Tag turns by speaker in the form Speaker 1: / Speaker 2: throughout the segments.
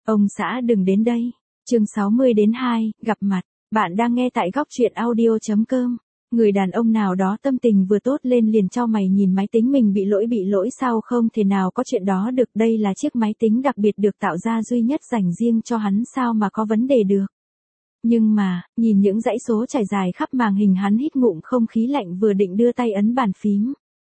Speaker 1: Ông xã đừng đến đây. Chương 60 đến 2, gặp mặt. Bạn đang nghe tại góc truyện audio.com. Người đàn ông nào đó tâm tình vừa tốt lên liền chau mày nhìn máy tính mình bị lỗi sao không thể nào có chuyện đó được, đây là chiếc máy tính đặc biệt được tạo ra duy nhất dành riêng cho hắn sao mà có vấn đề được. Nhưng mà, nhìn những dãy số trải dài khắp màn hình hắn hít ngụm không khí lạnh vừa định đưa tay ấn bàn phím.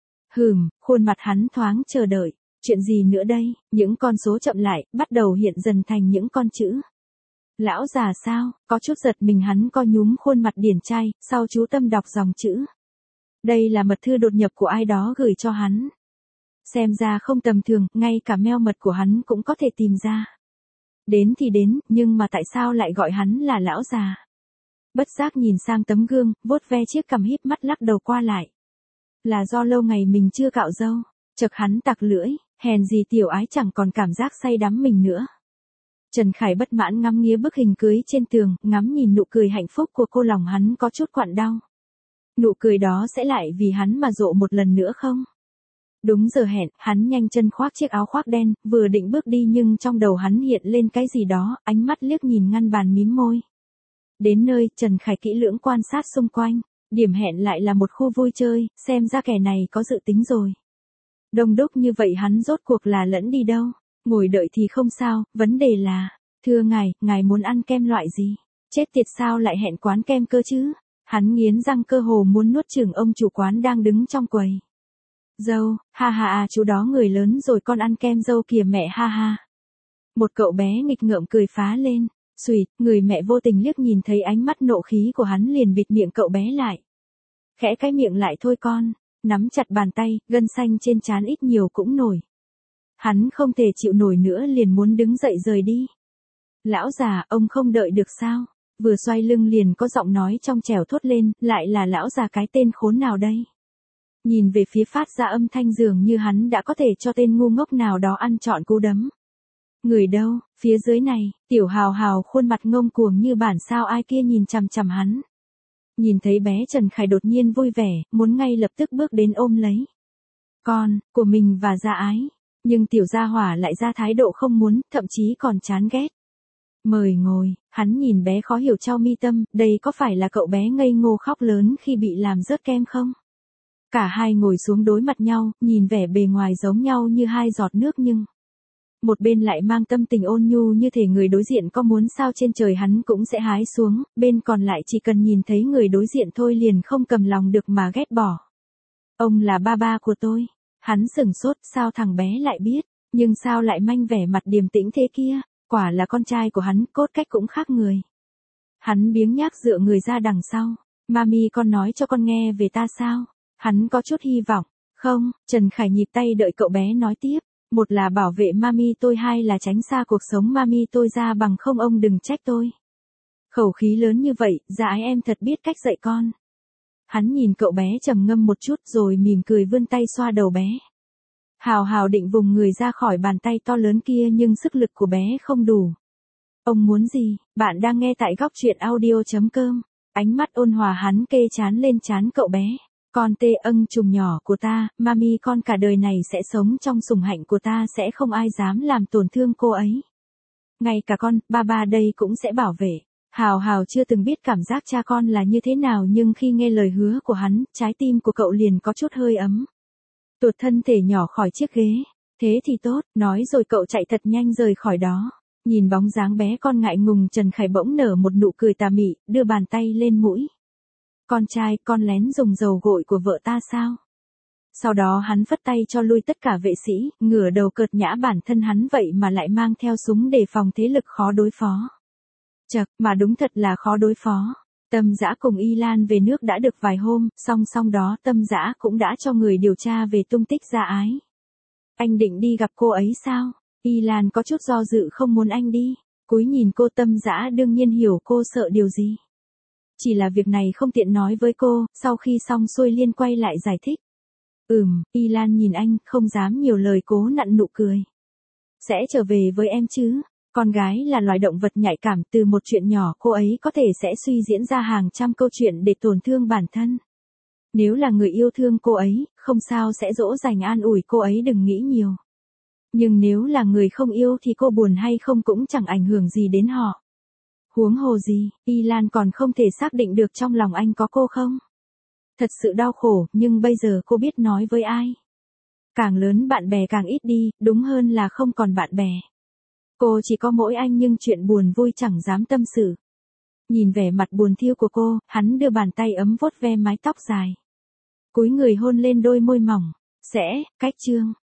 Speaker 1: Khuôn mặt hắn thoáng chờ đợi. Chuyện gì nữa đây? Những con số chậm lại, bắt đầu hiện dần thành những con chữ. Lão già sao? Có chút giật mình hắn co nhúm khuôn mặt điển trai, sau chú tâm đọc dòng chữ. Đây là mật thư đột nhập của ai đó gửi cho hắn. Xem ra không tầm thường, ngay cả mail mật của hắn cũng có thể tìm ra. Đến thì đến, nhưng mà tại sao lại gọi hắn là lão già? Bất giác nhìn sang tấm gương, vuốt ve chiếc cằm híp mắt lắc đầu qua lại. Là do lâu ngày mình chưa cạo râu. Chợt hắn tặc lưỡi, hèn gì tiểu ái chẳng còn cảm giác say đắm mình nữa. Trần Khải bất mãn ngắm nghía bức hình cưới trên tường, ngắm nhìn nụ cười hạnh phúc của cô, lòng hắn có chút quặn đau. Nụ cười đó sẽ lại vì hắn mà rộ một lần nữa không? Đúng giờ hẹn, hắn nhanh chân khoác chiếc áo khoác đen, vừa định bước đi nhưng trong đầu hắn hiện lên cái gì đó, ánh mắt liếc nhìn ngăn bàn mím môi. Đến nơi, Trần Khải kỹ lưỡng quan sát xung quanh, điểm hẹn lại là một khu vui chơi, xem ra kẻ này có dự tính rồi. Đông đúc như vậy hắn rốt cuộc là lẫn đi đâu? Ngồi đợi thì không sao, vấn đề là, thưa ngài muốn ăn kem loại gì? Chết tiệt sao lại hẹn quán kem cơ chứ? Hắn nghiến răng cơ hồ muốn nuốt chửng ông chủ quán đang đứng trong quầy. Dâu, ha chú đó người lớn rồi con ăn kem dâu kìa mẹ ha. Một cậu bé nghịch ngợm cười phá lên, xuỵt, người mẹ vô tình liếc nhìn thấy ánh mắt nộ khí của hắn liền bịt miệng cậu bé lại. Khẽ cái miệng lại thôi con, nắm chặt bàn tay, gân xanh trên trán ít nhiều cũng nổi. Hắn không thể chịu nổi nữa liền muốn đứng dậy rời đi. Lão già, ông không đợi được sao? Vừa xoay lưng liền có giọng nói trong trẻo thốt lên, lại là lão già cái tên khốn nào đây? Nhìn về phía phát ra âm thanh dường như hắn đã có thể cho tên ngu ngốc nào đó ăn trọn cú đấm. Người đâu, phía dưới này, tiểu hào khuôn mặt ngông cuồng như bản sao ai kia nhìn chằm chằm hắn. Nhìn thấy bé Trần Khải đột nhiên vui vẻ, muốn ngay lập tức bước đến ôm lấy. Con, của mình và Gia Ái. Nhưng tiểu gia hỏa lại ra thái độ không muốn, thậm chí còn chán ghét. Mời ngồi, hắn nhìn bé khó hiểu chau mi tâm, đây có phải là cậu bé ngây ngô khóc lớn khi bị làm rớt kem không? Cả hai ngồi xuống đối mặt nhau, nhìn vẻ bề ngoài giống nhau như hai giọt nước nhưng một bên lại mang tâm tình ôn nhu như thể người đối diện có muốn sao trên trời hắn cũng sẽ hái xuống, bên còn lại chỉ cần nhìn thấy người đối diện thôi liền không cầm lòng được mà ghét bỏ. Ông là ba của tôi. Hắn sửng sốt, sao thằng bé lại biết, nhưng sao lại manh vẻ mặt điềm tĩnh thế kia, quả là con trai của hắn, cốt cách cũng khác người. Hắn biếng nhác dựa người ra đằng sau, mami con nói cho con nghe về ta sao? Hắn có chút hy vọng, không, Trần Khải nhịp tay đợi cậu bé nói tiếp, một là bảo vệ mami tôi, hai là tránh xa cuộc sống mami tôi ra, bằng không ông đừng trách tôi. Khẩu khí lớn như vậy, dạ em thật biết cách dạy con. Hắn nhìn cậu bé trầm ngâm một chút rồi mỉm cười vươn tay xoa đầu bé. Hào định vùng người ra khỏi bàn tay to lớn kia nhưng sức lực của bé không đủ. Ông muốn gì? Bạn đang nghe tại góc truyện audio.com. Ánh mắt ôn hòa hắn kê chán lên trán cậu bé. Con tê âng trùng nhỏ của ta, mami con cả đời này sẽ sống trong sủng hạnh của ta, sẽ không ai dám làm tổn thương cô ấy. Ngay cả con, ba đây cũng sẽ bảo vệ. Hào chưa từng biết cảm giác cha con là như thế nào nhưng khi nghe lời hứa của hắn, trái tim của cậu liền có chút hơi ấm. Tuột thân thể nhỏ khỏi chiếc ghế. Thế thì tốt, nói rồi cậu chạy thật nhanh rời khỏi đó. Nhìn bóng dáng bé con ngại ngùng, Trần Khải bỗng nở một nụ cười tà mị, đưa bàn tay lên mũi. Con trai, con lén dùng dầu gội của vợ ta sao? Sau đó hắn phất tay cho lui tất cả vệ sĩ, ngửa đầu cợt nhã bản thân hắn vậy mà lại mang theo súng đề phòng thế lực khó đối phó. Chậc, mà đúng thật là khó đối phó. Tâm Dã cùng Y Lan về nước đã được vài hôm, song đó Tâm Dã cũng đã cho người điều tra về tung tích Gia Ái. Anh định đi gặp cô ấy sao? Y Lan có chút do dự không muốn anh đi. Cúi nhìn cô, Tâm Dã đương nhiên hiểu cô sợ điều gì. Chỉ là việc này không tiện nói với cô, sau khi xong xuôi liên quay lại giải thích. Y Lan nhìn anh, không dám nhiều lời, cố nặn nụ cười. Sẽ trở về với em chứ? Con gái là loài động vật nhạy cảm, từ một chuyện nhỏ cô ấy có thể sẽ suy diễn ra hàng trăm câu chuyện để tổn thương bản thân. Nếu là người yêu thương cô ấy, không sao sẽ dỗ dành an ủi cô ấy đừng nghĩ nhiều. Nhưng nếu là người không yêu thì cô buồn hay không cũng chẳng ảnh hưởng gì đến họ. Huống hồ gì, Y Lan còn không thể xác định được trong lòng anh có cô không. Thật sự đau khổ, nhưng bây giờ cô biết nói với ai. Càng lớn bạn bè càng ít đi, đúng hơn là không còn bạn bè. Cô chỉ có mỗi anh nhưng chuyện buồn vui chẳng dám tâm sự. Nhìn vẻ mặt buồn thiu của cô, hắn đưa bàn tay ấm vuốt ve mái tóc dài. Cúi người hôn lên đôi môi mỏng. Sẽ, cách chương.